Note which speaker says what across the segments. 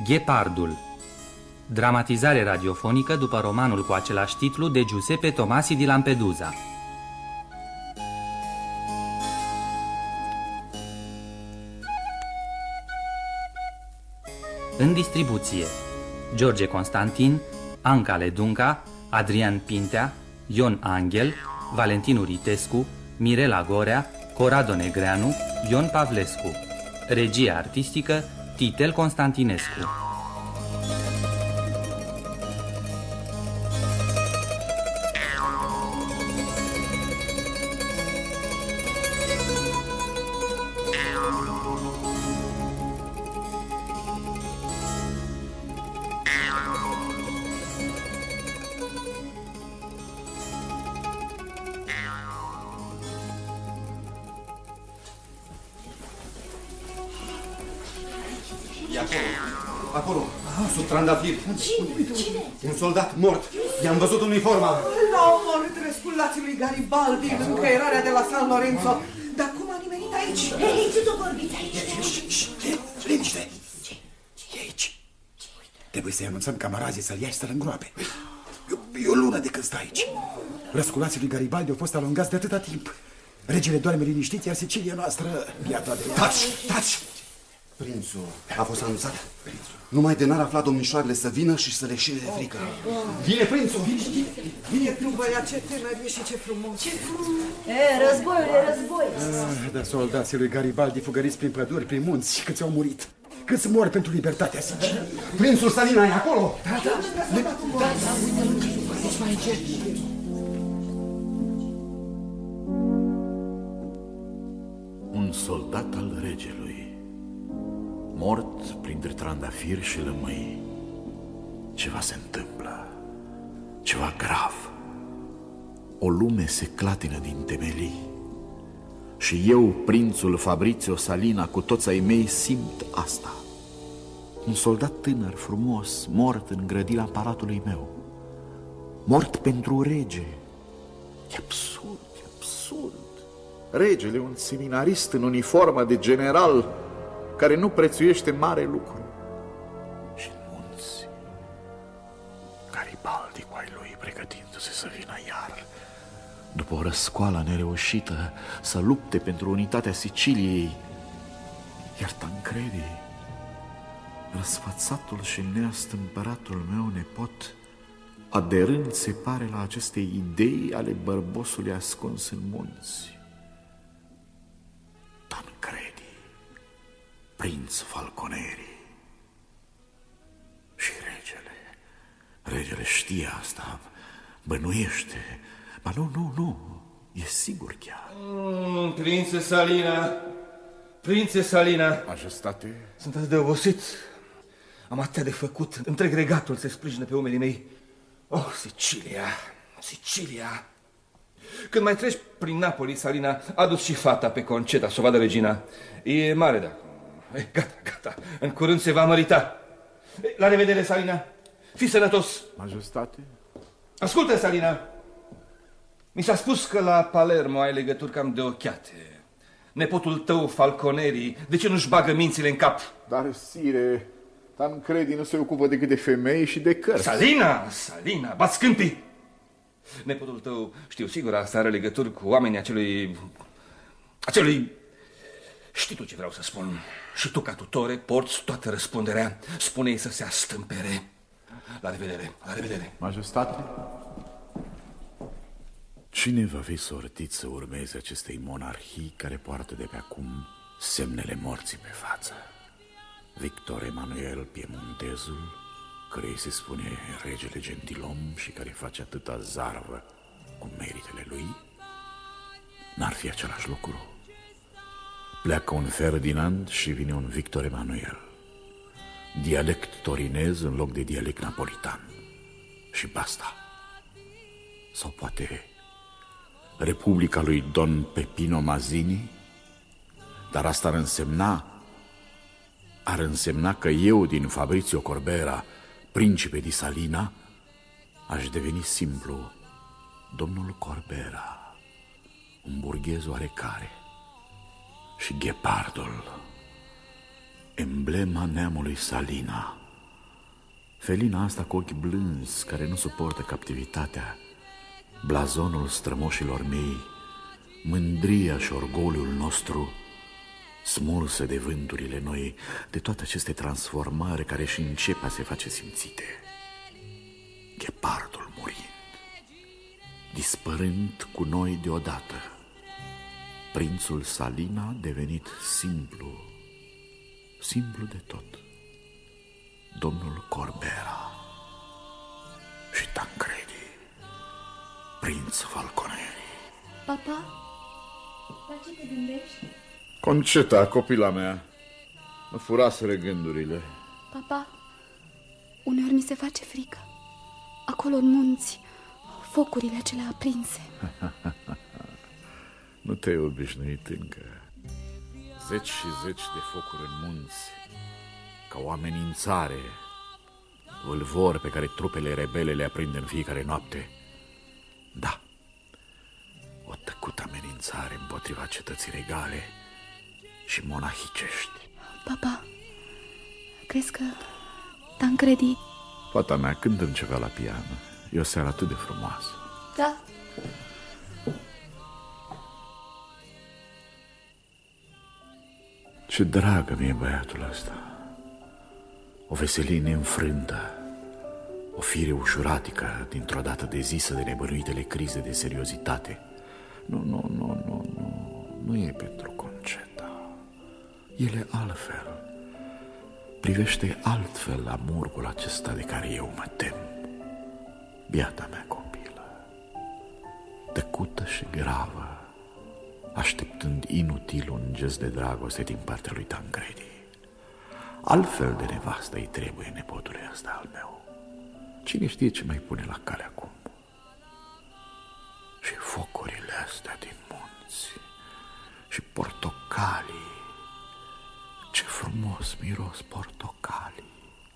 Speaker 1: Ghepardul. Dramatizare radiofonică după romanul cu același titlu de Giuseppe Tomasi di Lampedusa. În distribuție: George Constantin, Anca Ledunca, Adrian Pintea, Ion Angel, Valentin Uritescu, Mirela Gorea, Corrado Negreanu, Ion Pavlescu. Regie artistică Titel Constantinescu.
Speaker 2: Acolo, sub trandafir.
Speaker 3: Cine?
Speaker 2: Un soldat mort. I-am văzut uniforma.
Speaker 3: L-au omorât răsculații lui Garibaldi în încăierarea de la San Lorenzo. Dar cum a nimerit aici?
Speaker 4: Ei, ce tot vorbiți aici?
Speaker 5: Liniște! E aici. Trebuie să-i anunțăm camarazii să-l ia și să-l îngroape. E o lună de când stă aici. Răsculații lui Garibaldi au fost alungați de atâta timp. Regele doarme liniștit, iar Sicilia noastră... Taci!
Speaker 2: Prințul a fost anunțat. Numai de n-ar afla domnișoarele să vină și să le șire de frică. Vine prințul!
Speaker 3: Vine tu, băiat, ce tânăr și ce frumos!
Speaker 4: Ce frumos! Războiul e război!
Speaker 5: Dar soldații lui Garibaldi fugăriți prin păduri, prin munți, câți au murit. Câți mor pentru libertatea Siciliei.
Speaker 2: Prințul Salina e acolo!
Speaker 6: Un soldat al regelui, mort printre trandafiri și lămâi. Ceva se întâmplă, ceva grav. O lume se clatină din temelii. Și eu, prințul Fabrizio Salina, cu toți ai mei, simt asta. Un soldat tânăr, frumos, mort în grădina palatului meu. Mort pentru rege. E absurd, e absurd. Regele, un seminarist în uniformă de general, care nu prețuiește mare lucru. Și în munți, Garibaldi cu ai lui pregătindu-se să vină iar, după o răscoală nereușită, să lupte pentru unitatea Siciliei. Iar Tancredi, răsfățatul și neastâmpăratul meu nepot, aderând, se pare, la aceste idei ale bărbosului ascuns în munți. Tancredi, prinț Falconeri. Și regele știe asta, bănuiește. Ba nu, e sigur chiar.
Speaker 7: Prințe Salina.
Speaker 6: Majestate?
Speaker 7: Sunt atât de obosit. Am atât de făcut. Întreg regatul se sprijină pe umerii mei. Oh, Sicilia. Când mai treci prin Napoli, Salina, a dus și fata pe conceta să o vadă regina. E mare de acum. Gata. În curând se va mărita. La revedere, Salina. Fii sănătos.
Speaker 6: Majestate?
Speaker 7: Ascultă, Salina. Mi s-a spus că la Palermo ai legături cam de ochiate. Nepotul tău, Falconeri, de ce nu-și bagă mințile în cap?
Speaker 6: Dar, sire, Tancredi nu se ocupă decât de femei și de cărți.
Speaker 7: Salina, bați câmpii! Nepotul tău, știu sigur, asta are legături cu oamenii acelui... Știi tu ce vreau să spun. Și tu, ca tutore, porți toată răspunderea. Spune-i să se astâmpere. La revedere.
Speaker 6: Majestate? Cine va fi sortit să urmeze acestei monarhii care poartă de pe acum semnele morții pe față? Victor Emanuel Piemontezul, care îi se spune regele gentilom și care face atâta zarvă cu meritele lui? N-ar fi același lucru. Pleacă un Ferdinand și vine un Victor Emanuel. Dialect torinez în loc de dialect napolitan. Și basta. Sau poate Republica lui Don Pepino Mazzini? Dar asta ar însemna că eu, din Fabrizio Corbera, principe di Salina, aș deveni simplu domnul Corbera, un burghez oarecare. Și ghepardul, emblema neamului Salina, Felina asta cu ochi blânzi, care nu suportă captivitatea, blazonul strămoșilor mei, mândria și orgoliul nostru, smulse de vânturile noi, de toate aceste transformări care și încep a se face simțite. Ghepardul murind, dispărând cu noi deodată, prințul Salina devenit simplu, simplu de tot, domnul Corbera și Tancredi, prinț Falconeri.
Speaker 8: Papa, la ce te gândești?
Speaker 6: Conceta, copila mea, mă furaseră gândurile.
Speaker 8: Papa, uneori mi se face frică. Acolo în munți, focurile acelea aprinse.
Speaker 6: Nu te-ai obișnuit încă. Zeci și zeci de focuri în munți, ca o amenințare, vâlvor pe care trupele rebele le aprind în fiecare noapte. Da, o tăcută amenințare împotriva cetății regale și monahicești.
Speaker 8: Papa, crezi că Tancredi...
Speaker 6: Fata mea, cântă-mi ceva la pian. E o seară atât de frumoasă.
Speaker 8: Da.
Speaker 6: Ce dragă mi-e băiatul ăsta. O veselie neînfrântă, o fire ușuratică, dintr-o dată dezisă de nebănuitele crize de seriozitate. Nu e pentru Conceta. El e altfel. Privește altfel la murgul acesta de care eu mă tem. Biata mea copilă, tăcută și gravă, așteptând inutil un gest de dragoste din partea lui Tancredi. Altfel de nevastă îi trebuie nepotului ăsta al meu. Cine știe ce mai pune la cale acum? Și focurile astea din munți și portocalii. Ce frumos miros portocalii.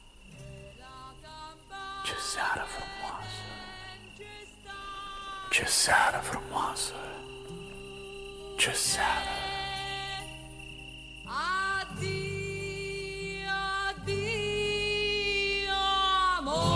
Speaker 6: Ce seară frumoasă. Ce seară frumoasă. Ce seară.
Speaker 9: Addio, addio, amore.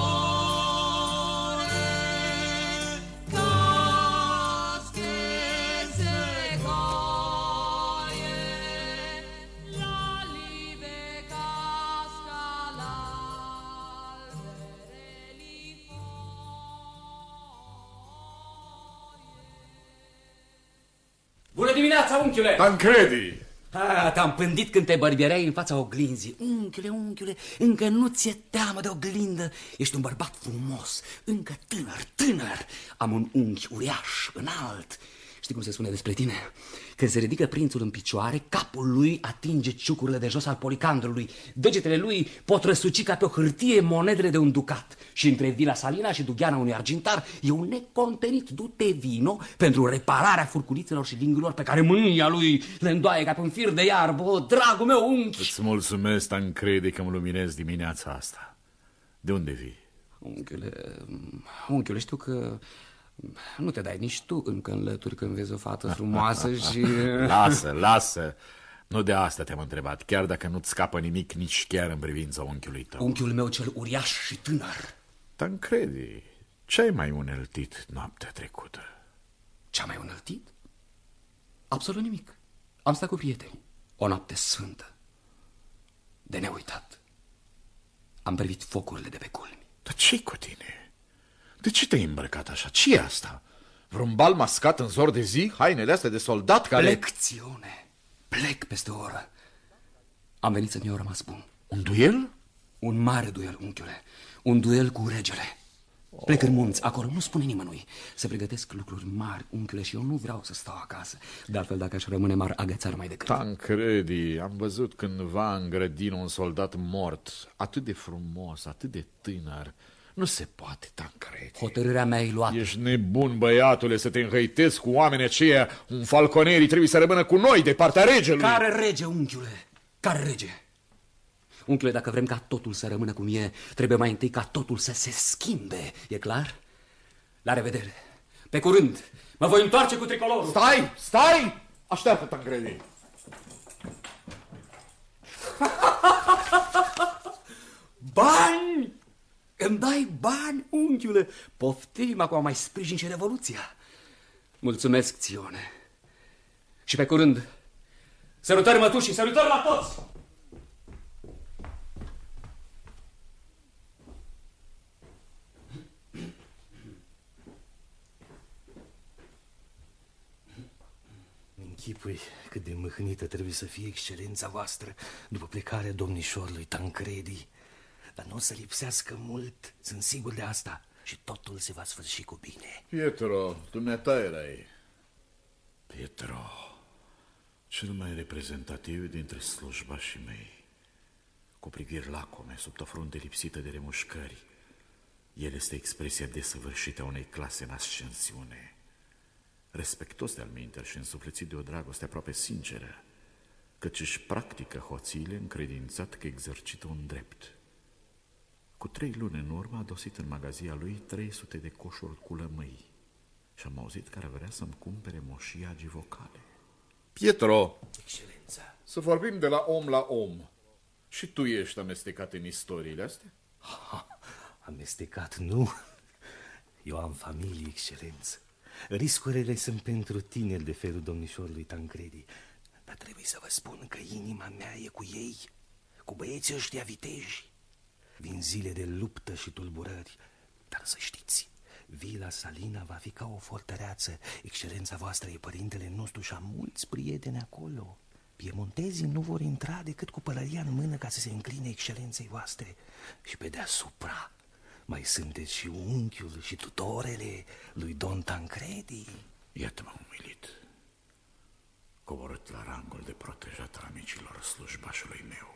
Speaker 10: Bună dimineața, unchiule!
Speaker 6: Tancredi!
Speaker 10: Te-am pândit când te bărbiereai în fața oglinzii. Unchiule, încă nu ți-e teamă de oglindă. Ești un bărbat frumos, încă tânăr. Am un unchi uriaș, înalt. Știi cum se spune despre tine? Când se ridică prințul în picioare, capul lui atinge ciucurile de jos al policandrului. Degetele lui pot răsuci ca pe o hârtie monedele de un ducat. Și între Vila Salina și dugheana unui argintar e un necontenit du-te vino pentru repararea furculițelor și lingilor pe care mânia lui le îndoaie ca pe un fir de iarbă. O, dragul meu unchi!
Speaker 6: Îți mulțumesc, Tancredi, că mă luminezi dimineața asta. De unde vii?
Speaker 10: Unchiule, știu că nu te dai nici tu încă în lături când vezi o fată frumoasă și...
Speaker 6: Lasă. Nu de asta te-am întrebat, chiar dacă nu-ți scapă nimic nici chiar în privința unchiului tău.
Speaker 10: Unchiul meu cel uriaș și tânăr.
Speaker 6: Tancredi, ce-ai mai uneltit noaptea trecută?
Speaker 10: Ce-am mai uneltit? Absolut nimic. Am stat cu prieteni. O noapte sfântă. De neuitat. Am privit focurile de pe culmi.
Speaker 6: Dar ce-i cu tine? De ce te-ai îmbrăcat așa? Ce e asta? Vreun bal mascat în zor de zi? Hainele astea de soldat care...
Speaker 10: Lecțiune. Plec peste o oră. Am venit să-mi iau rămas bun.
Speaker 6: Un duel?
Speaker 10: Un mare duel, unchiule. Un duel cu regele. Plec în munți, acolo, nu spune nimănui. Se pregătesc lucruri mari, unchiule, și eu nu vreau să stau acasă. De altfel, dacă aș rămâne, m-ar agățar mai decât.
Speaker 6: Tancredi, am văzut cândva în grădină un soldat mort, atât de frumos, atât de tânăr. Nu se poate, Tancredi.
Speaker 10: Hotărârea mea e luată.
Speaker 6: Ești nebun, băiatule, să te înhăitezi cu oamenii aceia. Un Falconeri trebuie să rămână cu noi, de partea regelui.
Speaker 10: Care rege, unchiule? Care rege? Unchiule, dacă vrem ca totul să rămână cum e, trebuie mai întâi ca totul să se schimbe. E clar? La revedere. Pe curând. Mă voi întoarce cu tricolorul.
Speaker 6: Stai! Așteaptă, Tancredi.
Speaker 10: Bani! Îmi dai bani, unchiule? Poftim, acum mai sprijin și revoluția. Mulțumesc, Țione. Și pe curând. Sărutări, mătușii, sărutări la toți!
Speaker 9: Închipui cât de mâhnită trebuie să fie excelența voastră după plecarea domnișorului Tancredi. Dar nu o să lipsească mult, sunt sigur de asta, și totul se va sfârși cu bine.
Speaker 6: Pietro, dumneata erai. Pietro, cel mai reprezentativ dintre slujbașii mei, cu priviri lacome, sub o frunte lipsită de remușcări. El este expresia desăvârșită a unei clase în ascensiune, respectos de-al minter și însuflețit de o dragoste aproape sinceră, căci își practică hoțiile încredințat că exercită un drept. Cu 3 luni în urmă a dosit în magazia lui 300 de coșuri cu lămâi și am auzit că ar vrea să-mi cumpere moșii agivocale. Pietro,
Speaker 9: Excelența.
Speaker 6: să vorbim de la om la om. Și tu ești amestecat în istoriile astea?
Speaker 9: Amestecat, nu. Eu am familie, excelență. Riscurile sunt pentru tineri de felul domnișorului Tancredi. Dar trebuie să vă spun că inima mea e cu ei, cu băieții ăștia viteji. Vin zile de luptă și tulburări, dar să știți, Vila Salina va fi ca o fortăreață. Excelența voastră e părintele nostru și am mulți prieteni acolo. Piemontezii nu vor intra decât cu pălăria în mână ca să se încline excelenței voastre. Și pe deasupra mai sunteți și unchiul și tutorele lui Don Tancredi.
Speaker 6: Iată-mă umilit, coborât la rangul de protejat al amicilor slujbașului meu.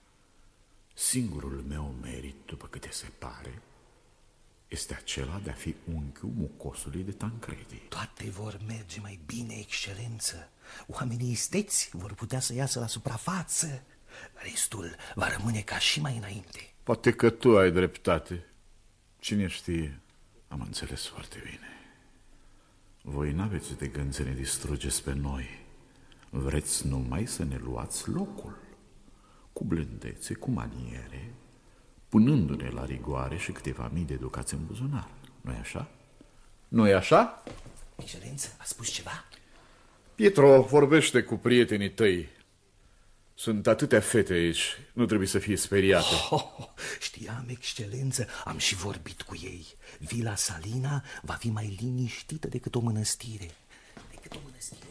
Speaker 6: Singurul meu merit, după câte se pare, este acela de a fi unchiul mucosului de Tancredi.
Speaker 9: Toate vor merge mai bine, excelență. Oamenii isteți vor putea să iasă la suprafață. Restul va rămâne ca și mai înainte.
Speaker 6: Poate că tu ai dreptate. Cine știe? Am înțeles foarte bine. Voi n-aveți de gând să ne distrugeți pe noi. Vreți numai să ne luați locul, cu blândețe, cu maniere, punându-ne la rigoare și câteva mii de ducați în buzunar. Nu-i așa? Nu-i așa?
Speaker 9: Excelență, a spus ceva?
Speaker 6: Pietro, vorbește cu prietenii tăi. Sunt atâtea fete aici, nu trebuie să fie speriate.
Speaker 9: Știam, excelență, am și vorbit cu ei. Vila Salina va fi mai liniștită decât o mănăstire. Excelență.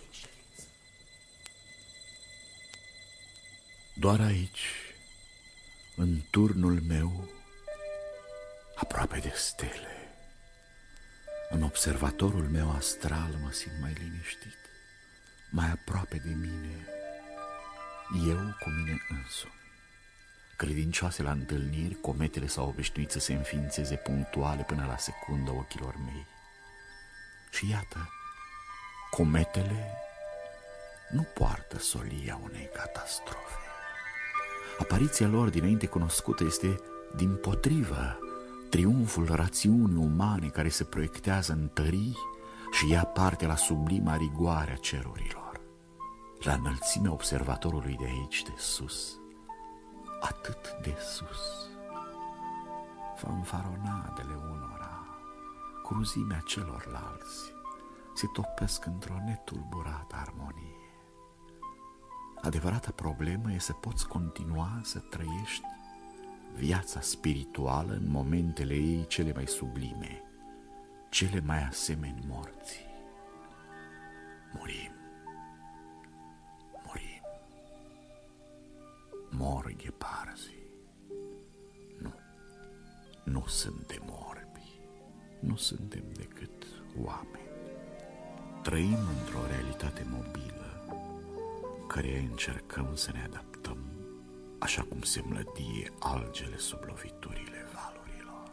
Speaker 6: Doar aici, în turnul meu, aproape de stele, în observatorul meu astral mă simt mai liniștit, mai aproape de mine, eu cu mine însumi. Credincioase la întâlniri, cometele s-au obișnuit să se înființeze punctuale până la secundă ochilor mei. Și iată, cometele nu poartă solia unei catastrofe. Apariția lor dinainte cunoscută este, dimpotrivă, triumful rațiunii umane care se proiectează în tării și ia parte la sublima rigoare a cerurilor. La înălțimea observatorului de aici, de sus, atât de sus, fanfaronadele unora, cruzimea celorlalți, se topesc într-o netulburată armonie. Adevărata problemă e să poți continua să trăiești viața spirituală în momentele ei cele mai sublime, cele mai asemeni morții. Murim. Murim. Mor gheparzii. Nu suntem orbi. Nu suntem decât oameni. Trăim într-o realitate mobilă, căreia încercăm să ne adaptăm, așa cum se mlădie algele sub loviturile valurilor.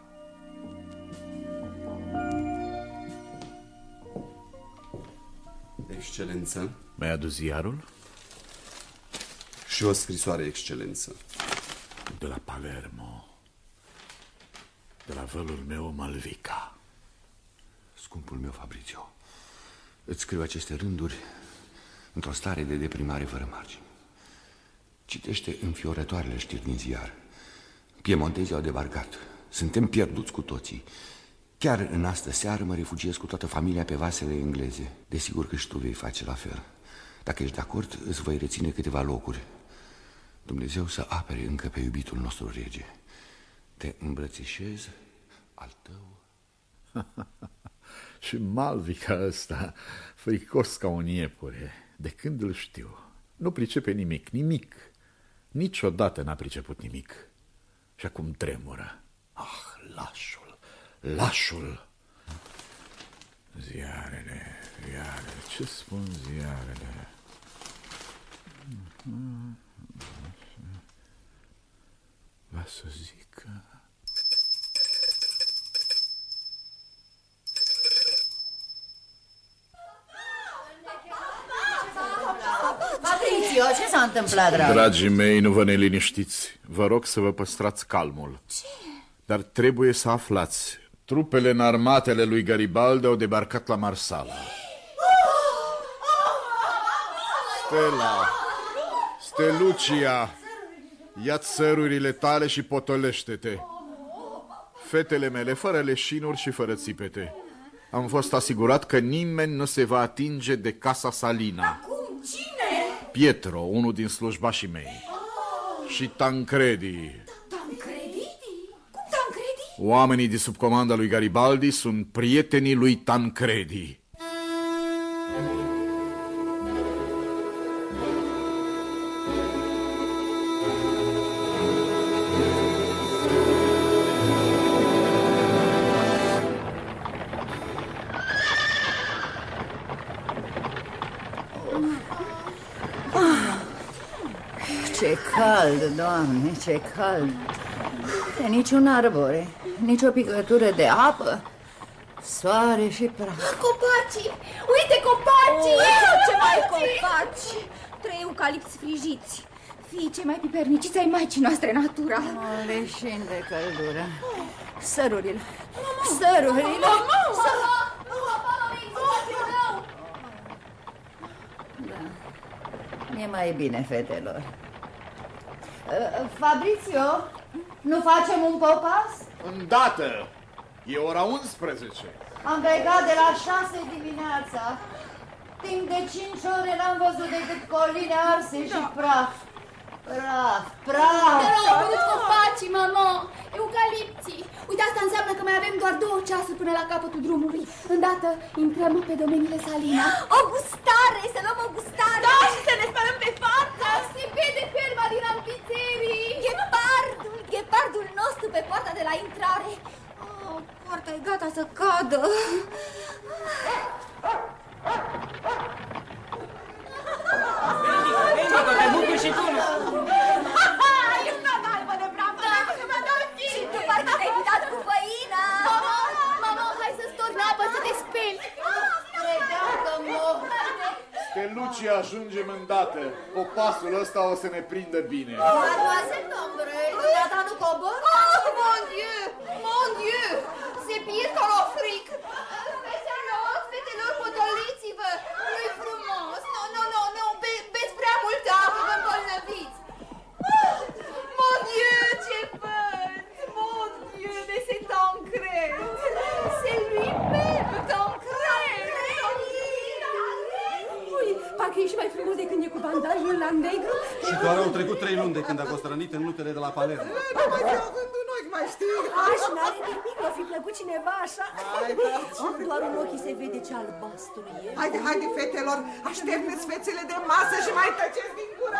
Speaker 2: Excelență.
Speaker 6: Mi-ai adus ziarul?
Speaker 2: Și o scrisoare, excelență.
Speaker 6: De la Palermo, de la vălul meu Malvica.
Speaker 11: Scumpul meu Fabrizio, îți scriu aceste rânduri într-o stare de deprimare fără margini. Citește înfiorătoarele știri din ziar. Piemontezii au debarcat. Suntem pierduți cu toții. Chiar în astă seară mă refugiez cu toată familia pe vasele engleze. Desigur că și tu vei face la fel. Dacă ești de acord, îți voi reține câteva locuri. Dumnezeu să apere încă pe iubitul nostru rege. Te îmbrățișez, al tău.
Speaker 6: Și Malvica ăsta, fricos ca un iepure, de când îl știu, nu pricepe nimic. Niciodată n-a priceput nimic. Și acum tremură. Ah, lașul. Ziarele, ce spun ziarele? Va să zică...
Speaker 4: Patricio, ce s-a întâmplat, dragă?
Speaker 6: Dragii mei, nu vă neliniștiți. Vă rog să vă păstrați calmul.
Speaker 4: Ce?
Speaker 6: Dar trebuie să aflați. Trupele înarmatele lui Garibaldi au debarcat la Marsala. Stella, Stelucia, ia-ți sărurile tale și potolește-te. Fetele mele, fără leșinuri și fără țipete. Am fost asigurat că nimeni nu se va atinge de casa Salina.
Speaker 4: Cum? Cine?
Speaker 6: Pietro, unul din slujbașii mei. Și Tancredi.
Speaker 4: Tancredi? Cum Tancredi?
Speaker 6: Oamenii de sub comanda lui Garibaldi sunt prietenii lui Tancredi.
Speaker 4: Ce cald, Doamne, ce cald. De niciun arbore, nici o picătură de apă, soare și praf.
Speaker 8: Copacii! Uite copacii! Ce mai copaci! 3 eucalipți frijiți. Fii cei mai piperniciți ai maicii noastre, natura.
Speaker 4: Leșin de căldură. Sărurile. Sărurile. Da. E mai bine, fetelor. Fabrizio, nu facem un popas?
Speaker 6: Îndată! E ora 11.
Speaker 4: Am plecat de la 6 dimineața. Timp de 5 ore n-am văzut decât coline arse și praf. Praf!
Speaker 8: Dar au apărut copacii, mama! Eucalipții! Uite, asta înseamnă că mai avem doar 2 ceasuri până la capătul drumului. Îndată intrăm pe domeniile Salina. O gustare! Să luăm o gustare! Da, și să ne spălăm pe față! Se vede ferma din ampițerii! Ghepardul nostru pe poarta de la intrare. Oh, poarta e gata să cadă.
Speaker 10: Venică, te bucuri și tu!
Speaker 8: E una galbă de brambă, dacă să mă dau și tu parcă te-ai pitat cu făină. Mama, hai să storni apă să te speli.
Speaker 4: Credeam că mor.
Speaker 6: Stelucia, ajungem îndată. Popasul ăsta o să ne prindă bine.
Speaker 4: Mademoiselle Dombreuil, dumneata nu cobor?
Speaker 8: Oh, mon Dieu, se pierd ca la fric. Fetelor, potoliți-vă, nu-i frumos. Nu, beți prea multă apă, vă îmbolnăviți. Mon Dieu, ce văd! Mon Dieu, mais c'est Tancred! C'est lui-même, Tancred! Ui, parcă ești mai frumos de când e cu bandajul la negru.
Speaker 2: Și doar au trecut 3 luni de când a fost rănit în lutele de la Palermo.
Speaker 3: Mai știi?
Speaker 4: Așa, n-are nimic, o fi plăcut cineva așa. Doar în ochii se vede ce albastru e.
Speaker 3: Haide, fetelor, așterneți fețele de masă și mai tăceți din gură.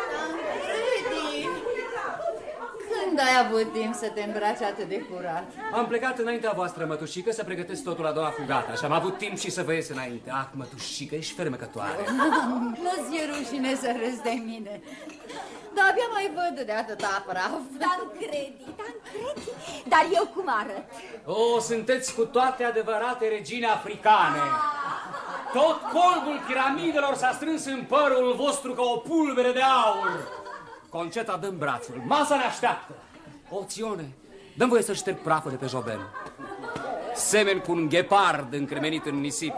Speaker 4: Când ai avut timp să te îmbraci atât de curat?
Speaker 10: Am plecat înaintea voastră, mătușică, să pregătesc totul la doua fugată și am avut timp și să vă ies înainte. Ah, mătușică, ești fermecătoare.
Speaker 4: Nu-ți e rușine să râzi de mine. Dar abia mai văd de atâta praf.
Speaker 8: Tancredi, dar eu cum arăt?
Speaker 10: O, sunteți cu toate adevărate regine africane. Tot colbul piramidelor s-a strâns în părul vostru ca o pulbere de aur. Conceta, dă-mi brațul, masa ne așteaptă. O, Țione, dă-mi voie să șterg praful de pe joben. Semen cu un ghepard încremenit în nisip.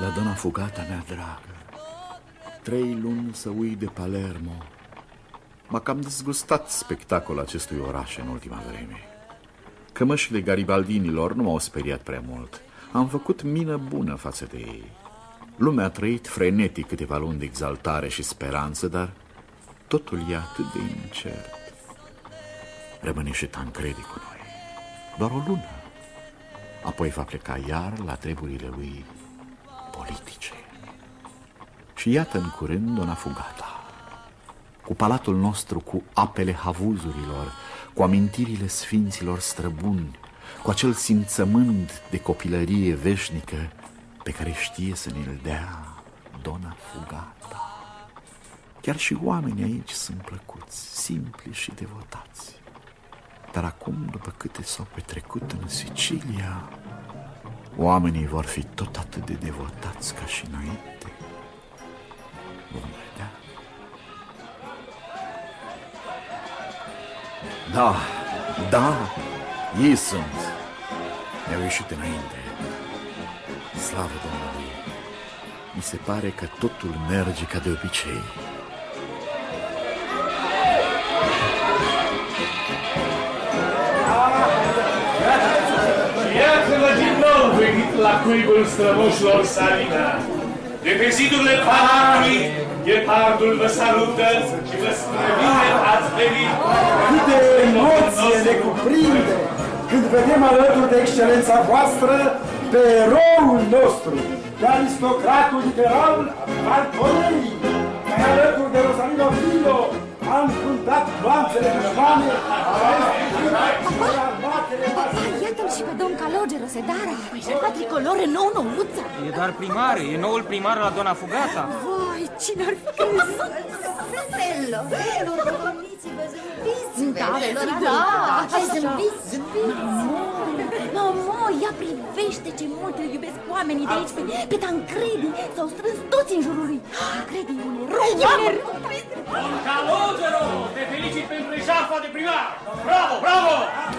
Speaker 6: La dona Fugata mea dragă, 3 luni să ui de Palermo. M-a cam dezgustat spectacolul acestui oraș în ultima vreme. Cămășile garibaldinilor nu m-au speriat prea mult. Am făcut mină bună față de ei. Lumea a trăit frenetic câteva luni de exaltare și speranță, dar totul e atât de incert. Rămâne și Tancredi cu noi. Doar o lună. Apoi va pleca iar la treburile lui politice. Și iată în curând dona Fugata, cu palatul nostru, cu apele havuzurilor, cu amintirile sfinților străbuni, cu acel simțământ de copilărie veșnică pe care știe să ne-l dea dona Fugata. Chiar și oamenii aici sunt plăcuți, simpli și devotați. Dar acum, după câte s-au petrecut în Sicilia, oamenii vor fi tot atât de devotați ca și înainte. Vom vedea. Da, da, ei sunt. Mi-au ieșit înainte. Slavă Domnului! Mi se pare că totul merge ca de obicei.
Speaker 9: Iată-vă din nou venit la cuibul strămoșilor Salina. De pe zidurile palatului, ghepardul vă salută și vă spune bine ați venit.
Speaker 5: Câte emoție ne cuprinde când vedem alături de excelența voastră pe eroul nostru, pe aristocratul liberal Martorelli, care alături de Rosalino Vilo a înfruntat gloanțele germane,
Speaker 8: Iată-l și pe domn Calogero Sedara. La tricolore nou-nouță.
Speaker 12: E doar primar, e noul primar la dona Fugata.
Speaker 8: Vai, cine ar fi crezut?
Speaker 4: Bello, dormiți-vă, zâmbiți.
Speaker 8: Da, hai zâmbiți. Mamo, ia privește ce mult îl iubesc oamenii de aici pe Tancredi. S-au strâns toți în jurul lui. Tancredi e un erou,
Speaker 12: Calogero, te felicit pentru eșafa de primar. Bravo, bravo!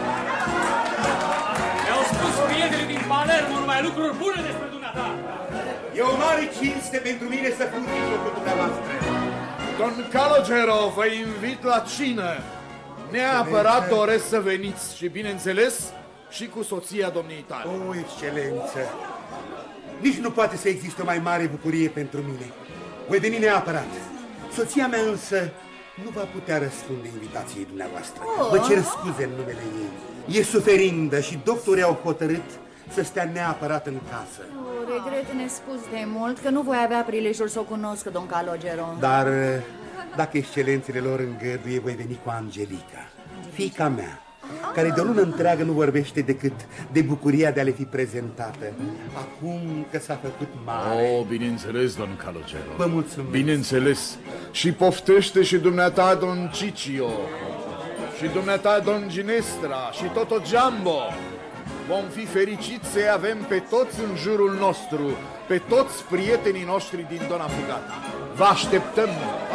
Speaker 12: Mi-au spus prietenii din Palermo numai lucruri bune despre dumneata.
Speaker 13: E o mare cinste pentru mine să fiu din locul dumneavoastră.
Speaker 14: Don Calogero, vă invit la cină. Neapărat doresc să veniți și, bineînțeles, și cu soția domniei tale.
Speaker 13: O, excelență! Nici nu poate să existe o mai mare bucurie pentru mine. Voi veni neapărat. Soția mea însă nu va putea răspunde invitației dumneavoastră. Vă cer scuze în numele ei. E suferindă și doctorii au hotărât să stea neapărat în casă.
Speaker 4: Regret nespus de mult că nu voi avea prilejul să o cunosc, don Calogero.
Speaker 13: Dar dacă excelențele lor îngăduie, voi veni cu Angelica, fiica mea, care de o lună întreagă nu vorbește decât de bucuria de a le fi prezentată. Acum că s-a făcut mare...
Speaker 6: Oh, bineînțeles, don Calogero.
Speaker 13: Vă mulțumesc.
Speaker 14: Bineînțeles. Și poftește și dumneata, don Ciccio, și dumneata, don Ginestra, și Toto Giambo. Vom fi fericiți să-i avem pe toți în jurul nostru, pe toți prietenii noștri din dona Fugata. Vă așteptăm!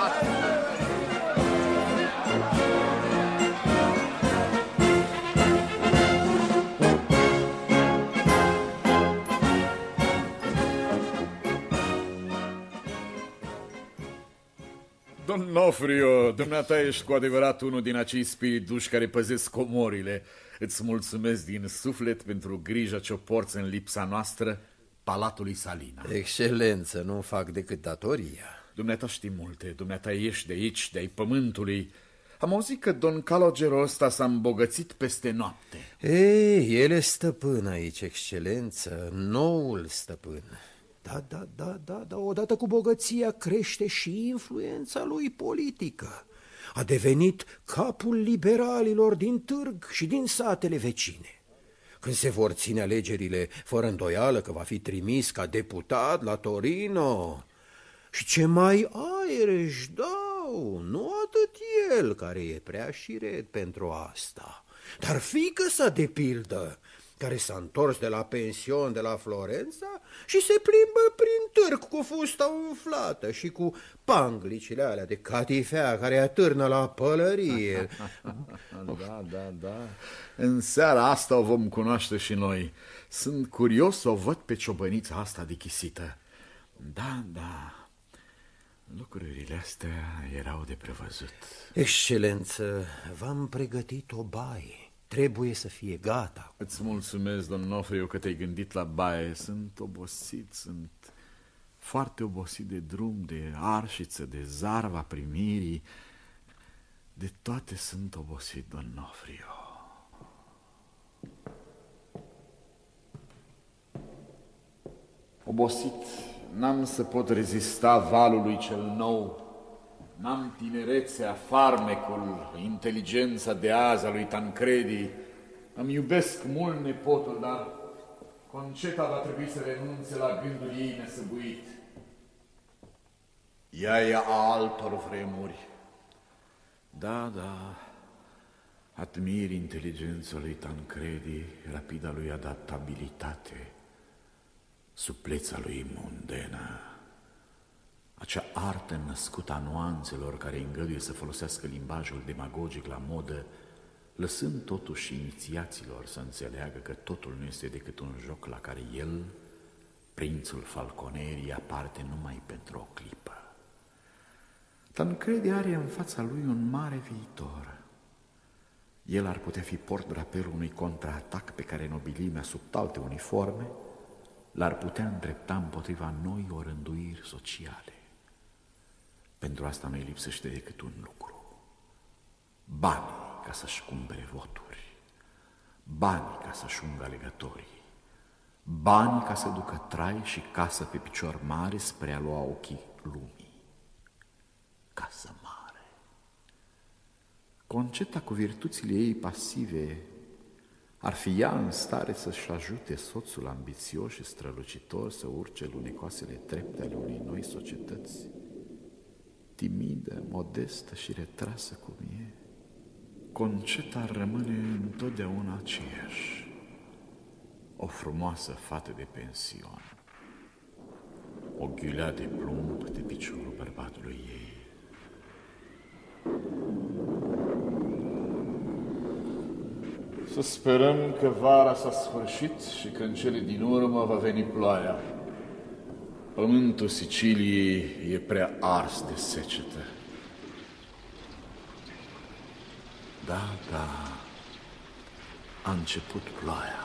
Speaker 14: Don Nofrio, dumneata ești cu adevărat unul din acei spirituși care păzesc comorile. Îți mulțumesc din suflet pentru grija ce o porți în lipsa noastră, Palatului Salina.
Speaker 15: Excelență, nu fac decât datoria.
Speaker 6: Dumneata știi multe, dumneata ești de aici, de-ai pământului. Am auzit că don Calogero ăsta s-a îmbogățit peste noapte.
Speaker 15: Ei, el e stăpân aici, excelență, noul stăpân. Da, odată cu bogăția crește și influența lui politică. A devenit capul liberalilor din Târg și din satele vecine. Când se vor ține alegerile, fără îndoială că va fi trimis ca deputat la Torino. Și ce mai aer își dau, nu atât el, care e prea șiret pentru asta, dar fiică-sa, de pildă, care s-a întors de la pension de la Florența și se plimbă prin târg cu fusta umflată și cu panglicile alea de catifea care atârnă la pălărie.
Speaker 6: Da. În seara asta o vom cunoaște și noi. Sunt curios să o văd pe ciobănița asta dichisită. Da, da. Lucrurile astea erau de prevăzut.
Speaker 15: Excelență, v-am pregătit o baie. Trebuie să fie gata.
Speaker 6: Îți mulțumesc, domn Nofriu, că te-ai gândit la baie. Sunt obosit, sunt foarte obosit de drum, de arșiță, de zarva primirii. De toate sunt obosit, domn Nofriu. Obosit, n-am să pot rezista valului cel nou. N-am tinerețea, farmecul, inteligența de azi a lui Tancredi. Îmi iubesc mult nepotul, dar Conceta va trebui să renunțe la gândul ei nesăbuit. Ea e a altor vremuri. Da, da, admir inteligența lui Tancredi, rapida lui adaptabilitate, supleța lui mondenă, acea artă născută a nuanțelor care îngăduie să folosească limbajul demagogic la modă, lăsând totuși inițiaților să înțeleagă că totul nu este decât un joc la care el, prințul Falconerii, ia parte numai pentru o clipă. Tancredi are în fața lui un mare viitor. El ar putea fi port-drapelul unui contraatac pe care nobilimea, sub alte uniforme, l-ar putea îndrepta împotriva noi orânduiri sociale. Pentru asta nu-i lipsește decât un lucru: banii ca să-și cumpere voturi, banii ca să-și ungă alegătorii, banii ca să ducă trai și casă pe picior mare spre a lua ochii lumii. Casă mare. Conceta, cu virtuțile ei pasive, ar fi ea în stare să-și ajute soțul ambițios și strălucitor să urce lunecoasele trepte ale unei noi societăți, timidă, modestă și retrasă cum e. Conceta rămâne întotdeauna aceeași, o frumoasă fată de pension, o ghiulea de plumb de piciorul bărbatului ei. Să sperăm că vara s-a sfârșit și că în cele din urmă va veni ploaia. Pământul Siciliei e prea ars de secetă. Da, da, a început ploaia.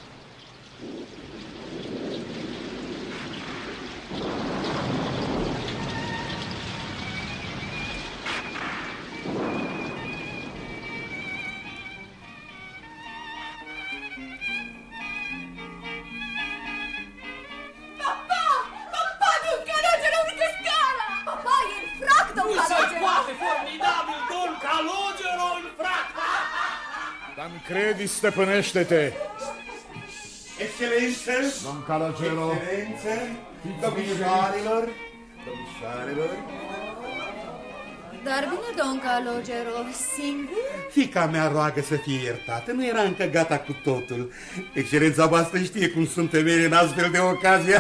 Speaker 6: Tancredi, stăpânește-te!
Speaker 13: Excelență!
Speaker 6: Domn Calogero!
Speaker 13: Excelență! Domnișoarelor!
Speaker 4: Dar bine, domn Calogero, singur?
Speaker 13: Fiica mea roagă să fie iertată, nu era încă gata cu totul. Excelența voastră știe cum sunt femeile în astfel de ocazie.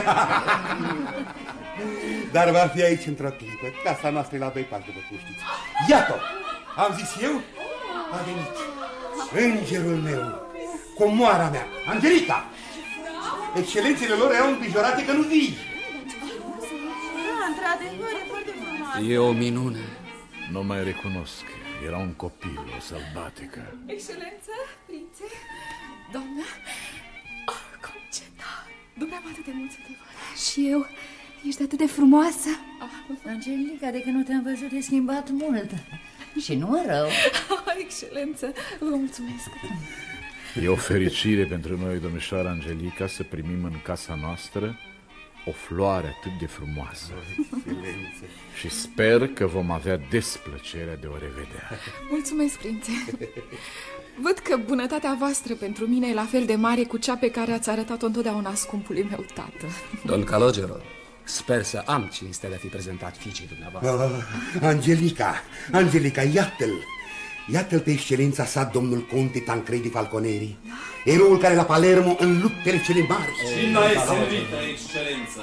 Speaker 13: Dar va fi aici într-o clipă. Casa noastră e la doi pași, după cum știți. Iată! Am zis eu? A venit îngerul meu, comoara mea, Angelica! Excelențele lor erau îngrijorate că nu vii.
Speaker 8: Da, într-adevăr, e foarte frumoasă.
Speaker 10: E o minune.
Speaker 6: Nu mai recunosc. Era un copil, o sălbatică.
Speaker 8: Excelență, prințe, doamnă, Conceta, dumneavoastră atât de mulți adevăr. Și eu, ești atât de frumoasă.
Speaker 4: Angelica, de când nu te-am văzut, e schimbat mult. Și nu rău.
Speaker 8: Excelență, vă mulțumesc.
Speaker 6: E o fericire pentru noi, domnișoara Angelica, să primim în casa noastră o floare atât de frumoasă.
Speaker 13: Excelență.
Speaker 6: Și sper că vom avea des plăcerea de o revedea.
Speaker 8: Mulțumesc, prințe. Văd că bunătatea voastră pentru mine e la fel de mare cu cea pe care ați arătat-o întotdeauna scumpului meu tată.
Speaker 10: Don Calogero, sper să am cinstea de a fi prezentat fiicei dumneavoastră.
Speaker 13: Angelica, iată-l! Iată-l pe excelența sa, domnul conte Tancredi Falconeri, eroul care la Palermo în luptele cele mari.
Speaker 16: Și mai servită, excelență!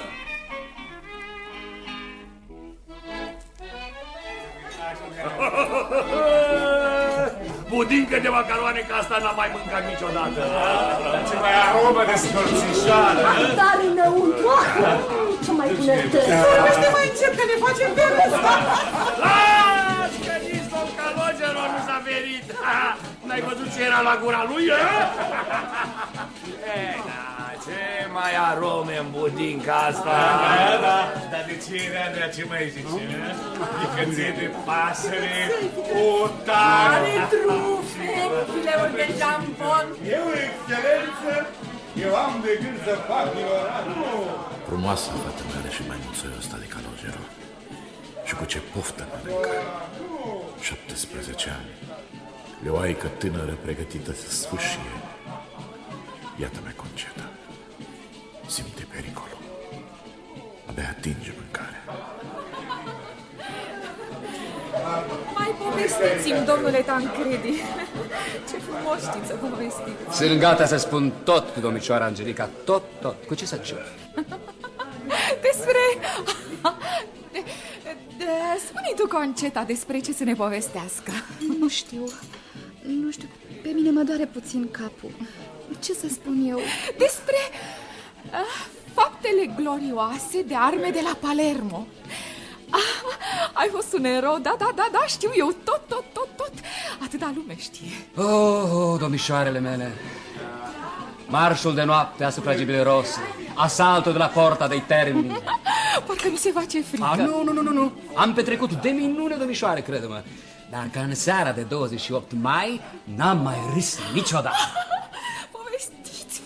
Speaker 12: Budincă de macaroane ca asta n-am mai mâncat niciodată. Ce mai aromă de scărțișoară.
Speaker 8: Dar înăuntru! ce mai bunătăți.
Speaker 3: Vorbește mai încet că ne facem pe râs.
Speaker 12: Las, că nici domn Calogero nu s-a venit. N-ai văzut ce era la gura lui, ce mai arome în budinca asta. Da, dar de ce era, Andrea, ce mai zice? Licăție de pasăre, o tare
Speaker 3: trufe, fileuri de jambon.
Speaker 14: Eu, excelență, eu am de gând să fac ignoranță.
Speaker 6: Frumoasă fată mea și mai mulțoiul ăsta de Calogero. Și cu ce poftă mănâncă. 17 ani. Leoaică tânără pregătită să sfâșie. Iată-mea Conceta. Simte pericolul. Abia atinge mâncarea.
Speaker 17: Mai povestiți-mi, domnule Tancredi. Ce frumos știți să povestiți.
Speaker 10: Sunt gata să spun tot cu domnișoara Angelica, tot. Cu ce să încep?
Speaker 17: Despre... Spune-i tu, Conceta, despre ce să ne povestească.
Speaker 8: Nu știu, pe mine mă doare puțin capul. Ce să spun eu?
Speaker 17: Despre faptele glorioase de arme de la Palermo. Ai fost un erou, da, știu eu, tot. Atâta lume știe.
Speaker 10: Oh, domnișoarele mele. Marșul de noapte asupra Gibilei Rosse, asaltul de la Porta dei Termini.
Speaker 17: Parcă mi se face frică.
Speaker 10: Nu. Am petrecut de minune, domnișoare, crede-mă. Dar ca în seara de 28 mai n-am mai râs niciodată.
Speaker 17: Povestiți.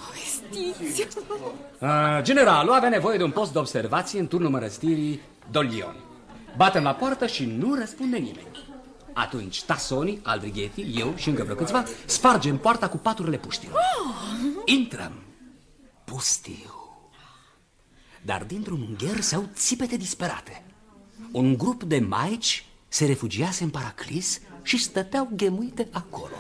Speaker 10: Generalul avea nevoie de un post de observație în turnul mănăstirii Doglioni. Batem la poartă și nu răspunde nimeni. Atunci Tassoni, Aldrighetti, eu și încă vreo câțiva spargem poarta cu paturile puștilor. Intrăm. Pustiu. Dar dintr-un ungher se au țipete disperate. Un grup de maici se refugiase în Paraclis și stăteau ghemuite acolo.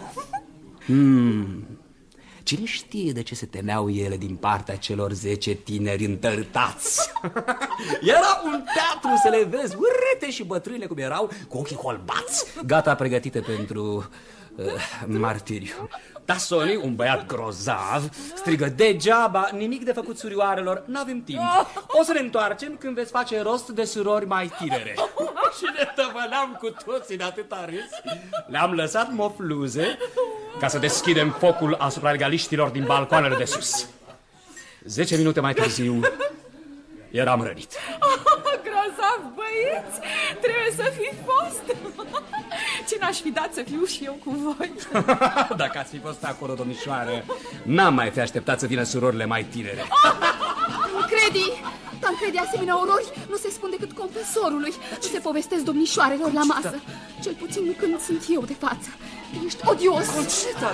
Speaker 10: Cine știe de ce se temeau ele din partea celor 10 tineri întărtați? Era un teatru să le vezi, urâte și bătrâne cum erau, cu ochii holbați, gata pregătite pentru martiriu. Tassoni, un băiat grozav, strigă degeaba, nimic de făcut surioarelor, n-avem timp. O să ne întoarcem când veți face rost de surori mai tinere. Și ne tăvăleam cu toții de atâta râs. Le-am lăsat mofluze ca să deschidem focul asupra legaliștilor din balcoanele de sus. 10 minute mai târziu eram rănit.
Speaker 17: Grozav, băieți, trebuie să fi fost. Ce n-aș fi dat să fiu și eu cu voi.
Speaker 10: Dacă ați fi fost acolo, domnișoară, n-am mai fi așteptat să vină surorile mai tinere.
Speaker 8: Tancredi, asemenea orori nu se spun decât confesorului. Nu se povestesc domnișoarelor la masă. Cel puțin nu când sunt eu de față. Ești odios.
Speaker 3: Conceta,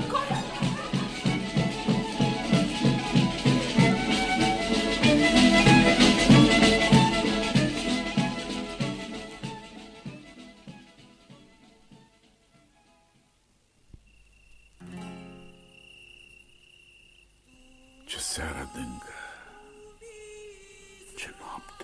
Speaker 6: Ce seară adâncă, ce noapte.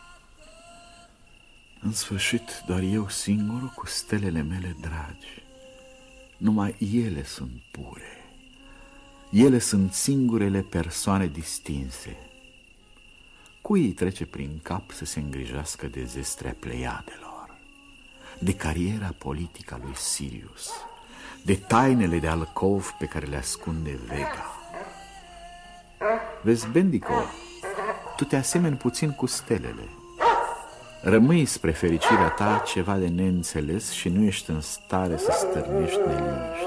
Speaker 6: În sfârșit, doar eu singur cu stelele mele dragi. Numai ele sunt pure. Ele sunt singurele persoane distinse. Cui îi trece prin cap să se îngrijească de zestrea Pleiadelor, de cariera politică a lui Sirius, de tainele de alcov pe care le ascunde Vega? Vezi, Bendico, tu te asemeni puțin cu stelele. Rămâi spre fericirea ta ceva de neînțeles și nu ești în stare să stârnești neliniște.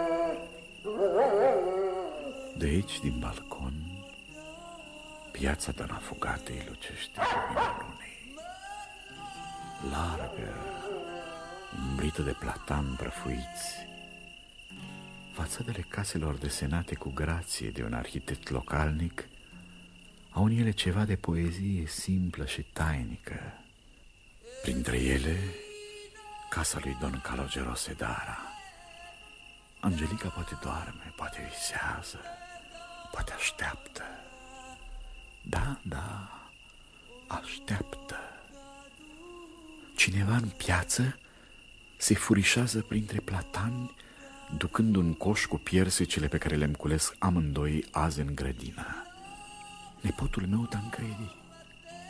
Speaker 6: De aici, din balcon, piața Danafugatei lucește lumina lunei. Largă, umbrită de platani prăfuiți. Fațadele caselor desenate cu grație de un arhitect localnic au în ele ceva de poezie simplă și tainică. Printre ele, casa lui Don Calogero Sedara. Angelica poate doarme, poate visează, poate așteaptă. Da, așteaptă. Cineva în piață se furișează printre platani, ducând un coș cu piersecele pe care le-mi culesc amândoi azi în grădină. Nepotul meu, Tancredi,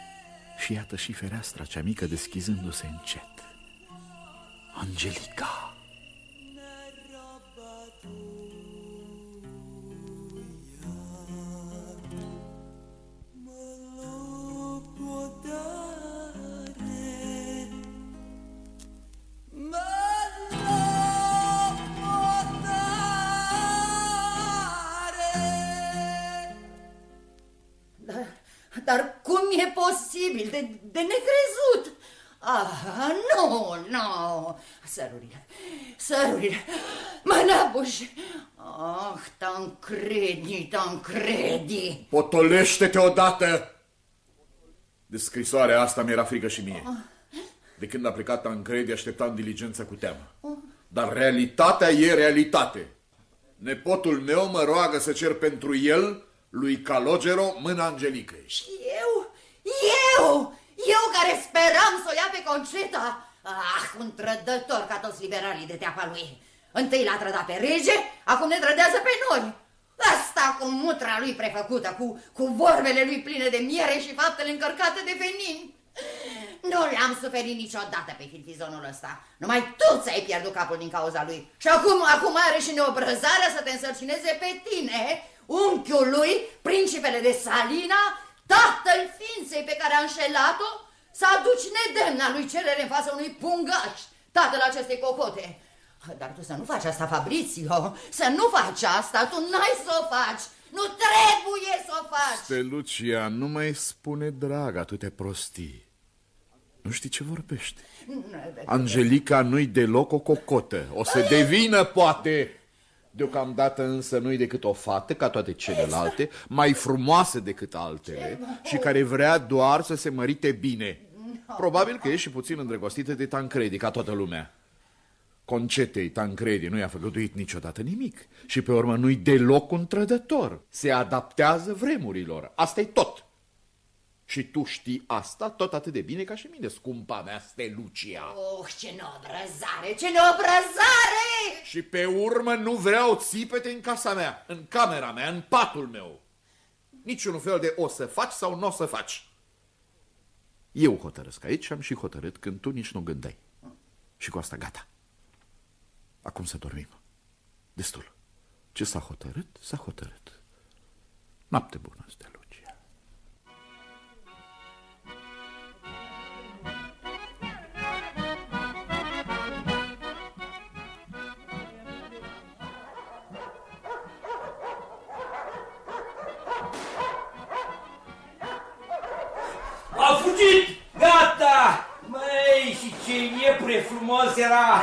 Speaker 6: Și iată și fereastra cea mică deschizându-se încet. Angelica!
Speaker 4: Dar cum e posibil? De necrezut! Ah, nu! Sărurile, mănăbuși! Ah, Tancredi!
Speaker 14: Potolește-te odată! De scrisoarea asta mi-era frică și mie. De când a plecat Tancredi, așteptam diligența cu teamă. Dar realitatea e realitate. Nepotul meu mă roagă să cer pentru el, lui Calogero, mâna Angelicăi.
Speaker 4: Și eu care speram să o ia pe Conceta. Ah, un trădător ca toți liberalii de teapa lui. Întâi l-a trădat pe rege, acum ne trădează pe noi. Asta cu mutra lui prefăcută, cu vorbele lui pline de miere și faptele încărcate de venin. Nu l-am suferit niciodată pe filfizonul ăsta. Numai tu ți-ai pierdut capul din cauza lui. Și acum are și neobrăzarea să te însărcineze pe tine, unchiul lui, principele de Salina, tatăl ființei pe care a înșelat-o, să aduci nedemna lui cerere în fața unui pungaș, tatăl acestei cocote. Dar tu să nu faci asta, Fabrizio, să nu faci asta, tu n-ai să o faci, nu trebuie să o faci.
Speaker 14: Stelucia, nu mai spune drag atâtea prostii. Nu știi ce vorbești. Angelica nu-i deloc o cocotă. O să devină, poate. Deocamdată însă nu-i decât o fată, ca toate celelalte, mai frumoasă decât altele și care vrea doar să se mărite bine. Probabil că e și puțin îndrăgostită de Tancredi, ca toată lumea. Concetei Tancredi nu i-a făgăduit niciodată nimic și pe urmă nu-i deloc un trădător. Se adaptează vremurilor. Asta-i tot. Și tu știi asta tot atât de bine ca și mine, scumpa mea Stelucia.
Speaker 4: Oh, ce neobrăzare, ce neobrăzare!
Speaker 14: Și pe urmă nu vreau țipete în casa mea, în camera mea, în patul meu. Niciun fel de o să faci sau nu o să faci. Eu hotărăsc aici și am și hotărât când tu nici nu gândeai. Și cu asta gata. Acum să dormim. Destul. Ce s-a hotărât, s-a hotărât. Noapte bună, Stelucia.
Speaker 10: A fugit! Gata! Măi, și ce iepure frumos era!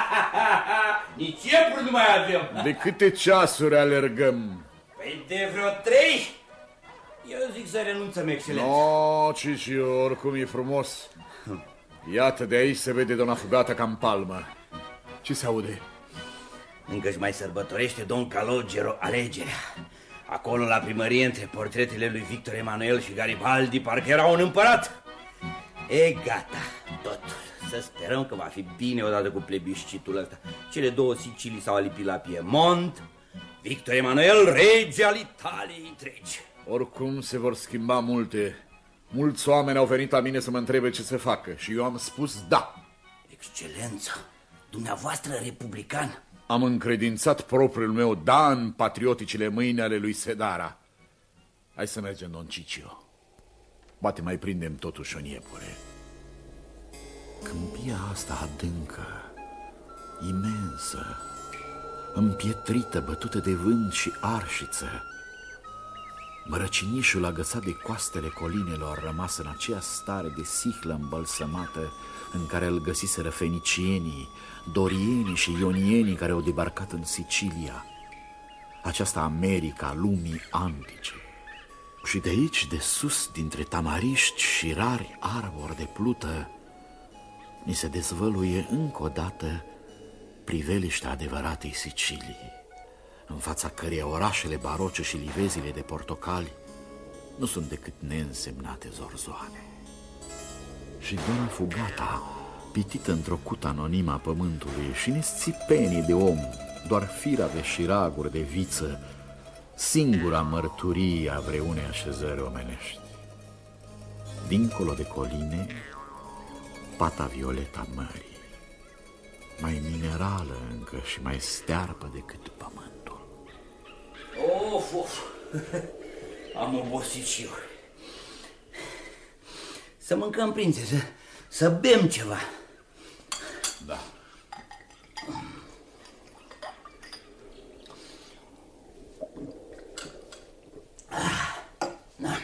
Speaker 10: Nici iepuri nu mai avem!
Speaker 14: De câte ceasuri alergăm?
Speaker 10: Păi de vreo 3? Eu zic să renunțăm, excelență.
Speaker 14: No, Cici, oricum e frumos. Iată, de aici se vede doamna Fugata ca în palmă. Ce se aude?
Speaker 10: Încă-și mai sărbătorește domn Calogero alegerea. Acolo, la primărie, între portretele lui Victor Emanuel și Garibaldi, parcă era un împărat. E, gata, totul. Să sperăm că va fi bine odată cu plebiscitul ăsta. Cele 2 Sicilii s-au alipit la Piemont. Victor Emanuel, rege al Italiei întregi.
Speaker 14: Oricum se vor schimba multe. Mulți oameni au venit la mine să mă întrebe ce să facă și eu am spus da.
Speaker 10: Excelență, dumneavoastră republican.
Speaker 14: Am încredințat propriul meu da în patrioticile mâini ale lui Sedara. Hai să mergem, Don Cicio. Poate mai prindem totuși o iepure.
Speaker 6: Câmpia asta adâncă, imensă, împietrită, bătută de vânt și arșiță. Mărăcinișul agățat de coastele colinelor rămas în aceea stare de siclă îmbălsămată în care îl găsiseră fenicienii, dorienii și ionienii care au debarcat în Sicilia, această America lumii antice. Și de aici, de sus, dintre tamariști și rari arbori de plută, ni se dezvăluie încă o dată priveliștea adevăratei Sicilii, în fața căreia orașele baroce și livezile de portocali nu sunt decât neînsemnate zorzoane. Și doamna Fugata, pitită într-o cută anonimă a pământului și nesțipenii de om, doar firave și raguri de viță, singura mărturie a vreunei așezări omenești. dincolo de coline, pata violeta mării, mai minerală încă și mai stearpă decât pământul.
Speaker 10: Of. Am obosit și eu. Să mâncăm, prințe, să bem ceva.
Speaker 6: Da.
Speaker 10: Da.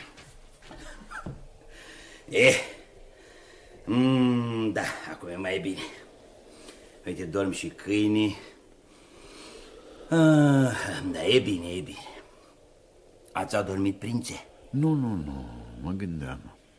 Speaker 10: Da, acum e mai bine. Uite, dorm și câinii. Da, e bine. Ați adormit, prințe?
Speaker 6: Nu, mă gândeam.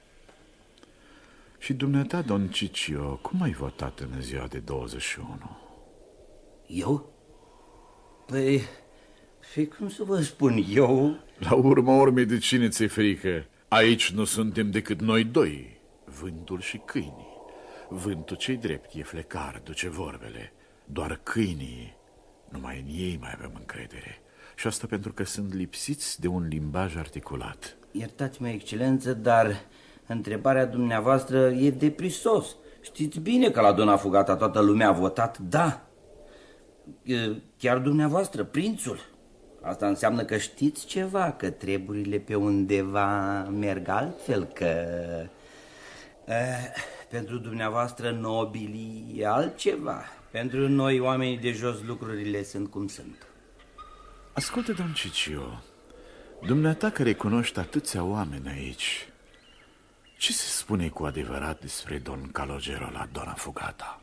Speaker 6: Și dumneata, Don Cicio, cum ai votat în ziua de 21?
Speaker 10: Eu? Păi, și cum să vă spun, eu?
Speaker 6: La urma urmei, de cine ți-e frică? Aici nu suntem decât noi doi, vântul și câinii. Vântul ce-i drept, e flecar, duce vorbele. Doar câinii, numai în ei mai avem încredere. Și asta pentru că sunt lipsiți de un limbaj articulat.
Speaker 10: Iertați-mă, excelență, dar întrebarea dumneavoastră e de prisos. Știți bine că la Dona Fugata toată lumea a votat da. Chiar dumneavoastră, prințul. Asta înseamnă că știți ceva, că treburile pe undeva merg altfel, că pentru dumneavoastră nobilii e altceva. Pentru noi, oamenii de jos, lucrurile sunt cum sunt.
Speaker 6: Ascultă, Don Cicio, dumneata care cunoști atâția oameni aici, ce se spune cu adevărat despre Don Calogero la Dona Fugata?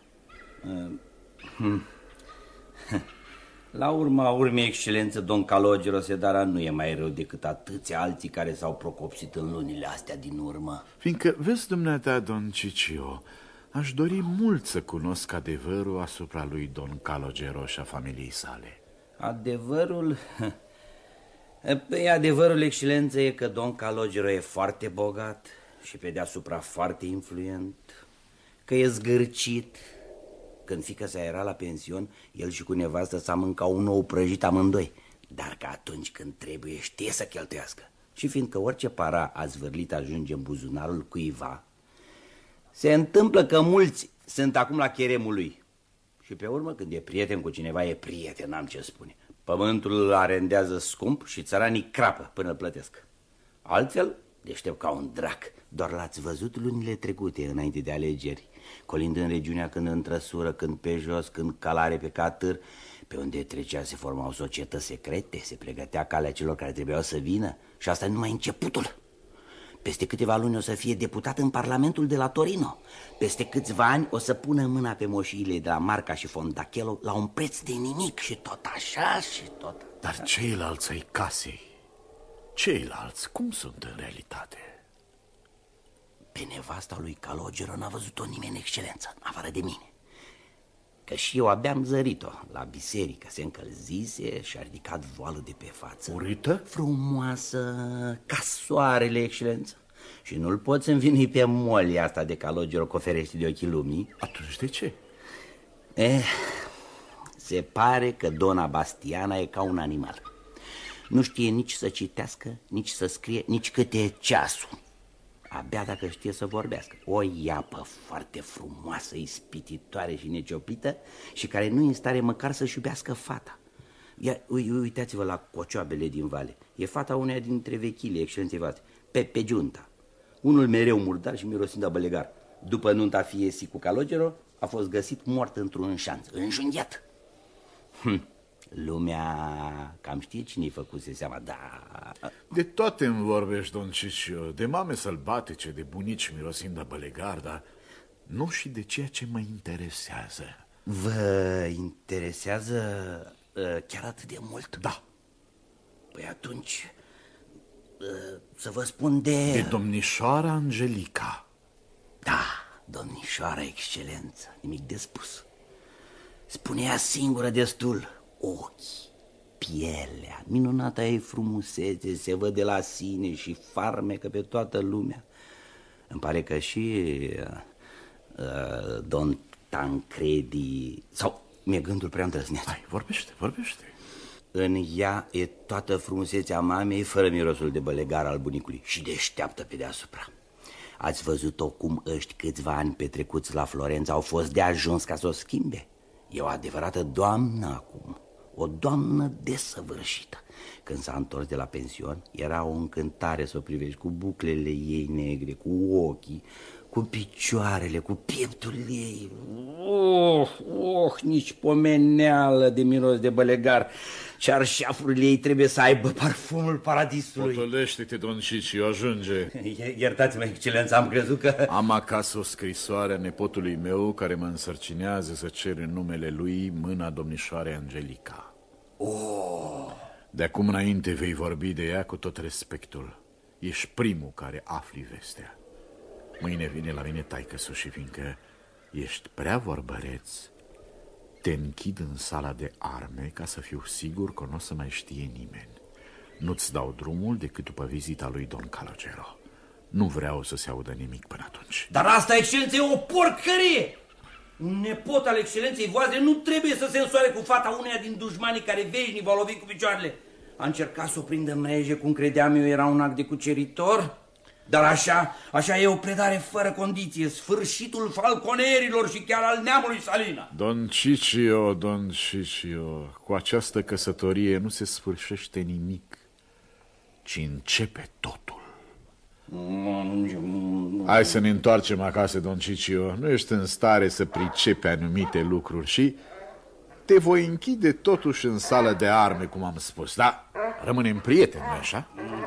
Speaker 10: La urma urmei, excelență, Don Calogero Sedara nu e mai rău decât atâția alții care s-au procopsit în lunile astea din urmă.
Speaker 6: Fiindcă, vezi, dumneata, Don Cicio, aș dori mult să cunosc adevărul asupra lui Don Calogero și a familiei sale.
Speaker 10: Adevărul? Păi adevărul, excelență, e că Don Calogero e foarte bogat și pe deasupra foarte influent, că e zgârcit. Când fiica-sa era la pension, el și cu nevastă s-a mâncat un ou prăjit amândoi, dar că atunci când trebuie știe să cheltuiască. Și fiindcă orice para azvârlit ajunge în buzunarul cuiva, se întâmplă că mulți sunt acum la cheremul lui. Și pe urmă, când e prieten cu cineva, e prieten, n-am ce spune. Pământul îl arendează scump și țăranii crapă până îl plătesc. Altfel, deștept ca un drac. Doar l-ați văzut lunile trecute, înainte de alegeri, colind în regiunea când în trăsură, când pe jos, când calare pe catâr. Pe unde trecea se formau societăți secrete, se pregătea calea celor care trebuiau să vină. Și asta numai începutul. Peste câteva luni o să fie deputat în Parlamentul de la Torino. Peste câțiva ani o să pună mâna pe moșiile de la Marca și Fondachello la un preț de nimic și tot așa și tot așa.
Speaker 6: Dar ceilalți ai casei, ceilalți cum sunt în realitate?
Speaker 10: Pe nevasta lui Calogero n-a văzut-o nimeni, excelență, afară de mine. Că și eu abia am zărit-o la biserică, se încălzise și a ridicat voalul de pe față.
Speaker 6: Urită?
Speaker 10: Frumoasă ca soarele, excelență. Și nu-l poți învinui pe molia asta de Calogero că o ferește de ochii lumii.
Speaker 6: Atunci de ce?
Speaker 10: Se pare că Dona Bastiana e ca un animal. Nu știe nici să citească, nici să scrie, nici câte e ceasul. Abia dacă știe să vorbească. O iapă foarte frumoasă, ispititoare și necioplită și care nu e în stare măcar să-și iubească fata. Uitați-vă la cocioabele din vale. E fata uneia dintre vechile, excelenței voastre, pe Giunta. Unul mereu murdar și mirosind a bălegar. După nunta fiesii cu Calogero, a fost găsit mort într-un șanț, înjunghiat. Lumea cam știe cine-i făcuse seama, da...
Speaker 6: De toate îmi vorbești, Don Cicio, de mame sălbatice, de bunici mirosind a bălegar, dar nu și de ceea ce mă interesează.
Speaker 10: Vă interesează chiar atât de mult?
Speaker 6: Da.
Speaker 10: Păi atunci, să vă spun de...
Speaker 6: De domnișoara Angelica.
Speaker 10: Da, domnișoara, excelență, nimic de spus. Spunea singură destul. Ochii, pielea, minunata ei frumusețe se văd de la sine și farmecă pe toată lumea. Îmi pare că și Don Tancredi, sau mi-e gândul prea îndrăzneț.
Speaker 6: Hai, vorbește.
Speaker 10: În ea e toată frumusețea mamei, fără mirosul de bălegar al bunicului și deșteaptă pe deasupra. Ați văzut-o cum ăști câțiva ani petrecuți la Florența au fost de ajuns ca să o schimbe? E o adevărată doamnă acum, o doamnă desăvârșită. Când s-a întors de la pension, era o încântare să o privești, cu buclele ei negre, cu ochii, cu picioarele, cu pieptul ei. Nici pomeneală de miros de bălegar. Cearșafurile ei trebuie să aibă parfumul paradisului.
Speaker 14: Potolește-te, Don Cicio, ajunge.
Speaker 10: Iertați-mă, excelență, am crezut că...
Speaker 14: Am acasă o scrisoare a nepotului meu care mă însărcinează să cer în numele lui mâna domnișoarei Angelica. De acum înainte vei vorbi de ea cu tot respectul. Ești primul care afli vestea. Mâine vine la mine taică-su și fiindcă ești prea vorbăreț, te închid în sala de arme ca să fiu sigur că nu o să mai știe nimeni. Nu-ți dau drumul decât după vizita lui Don Calogero. Nu vreau să se audă nimic până atunci.
Speaker 10: Dar asta, excelență, e o porcărie! Un nepot al excelenței voastre nu trebuie să se însoare cu fata uneia din dușmanii care veșnic va lovi cu picioarele. A încercat să o prindă în năieje cum credeam eu era un act de cuceritor, dar așa e o predare fără condiție, sfârșitul falconerilor și chiar al neamului Salina.
Speaker 14: Don Cicio, cu această căsătorie nu se sfârșește nimic, ci începe totul. Hai să ne întoarcem acasă, Don Cicio. Nu ești în stare să pricepi anumite lucruri și te voi închide totuși în sală de arme, cum am spus. Da, rămânem prieteni, nu-i așa?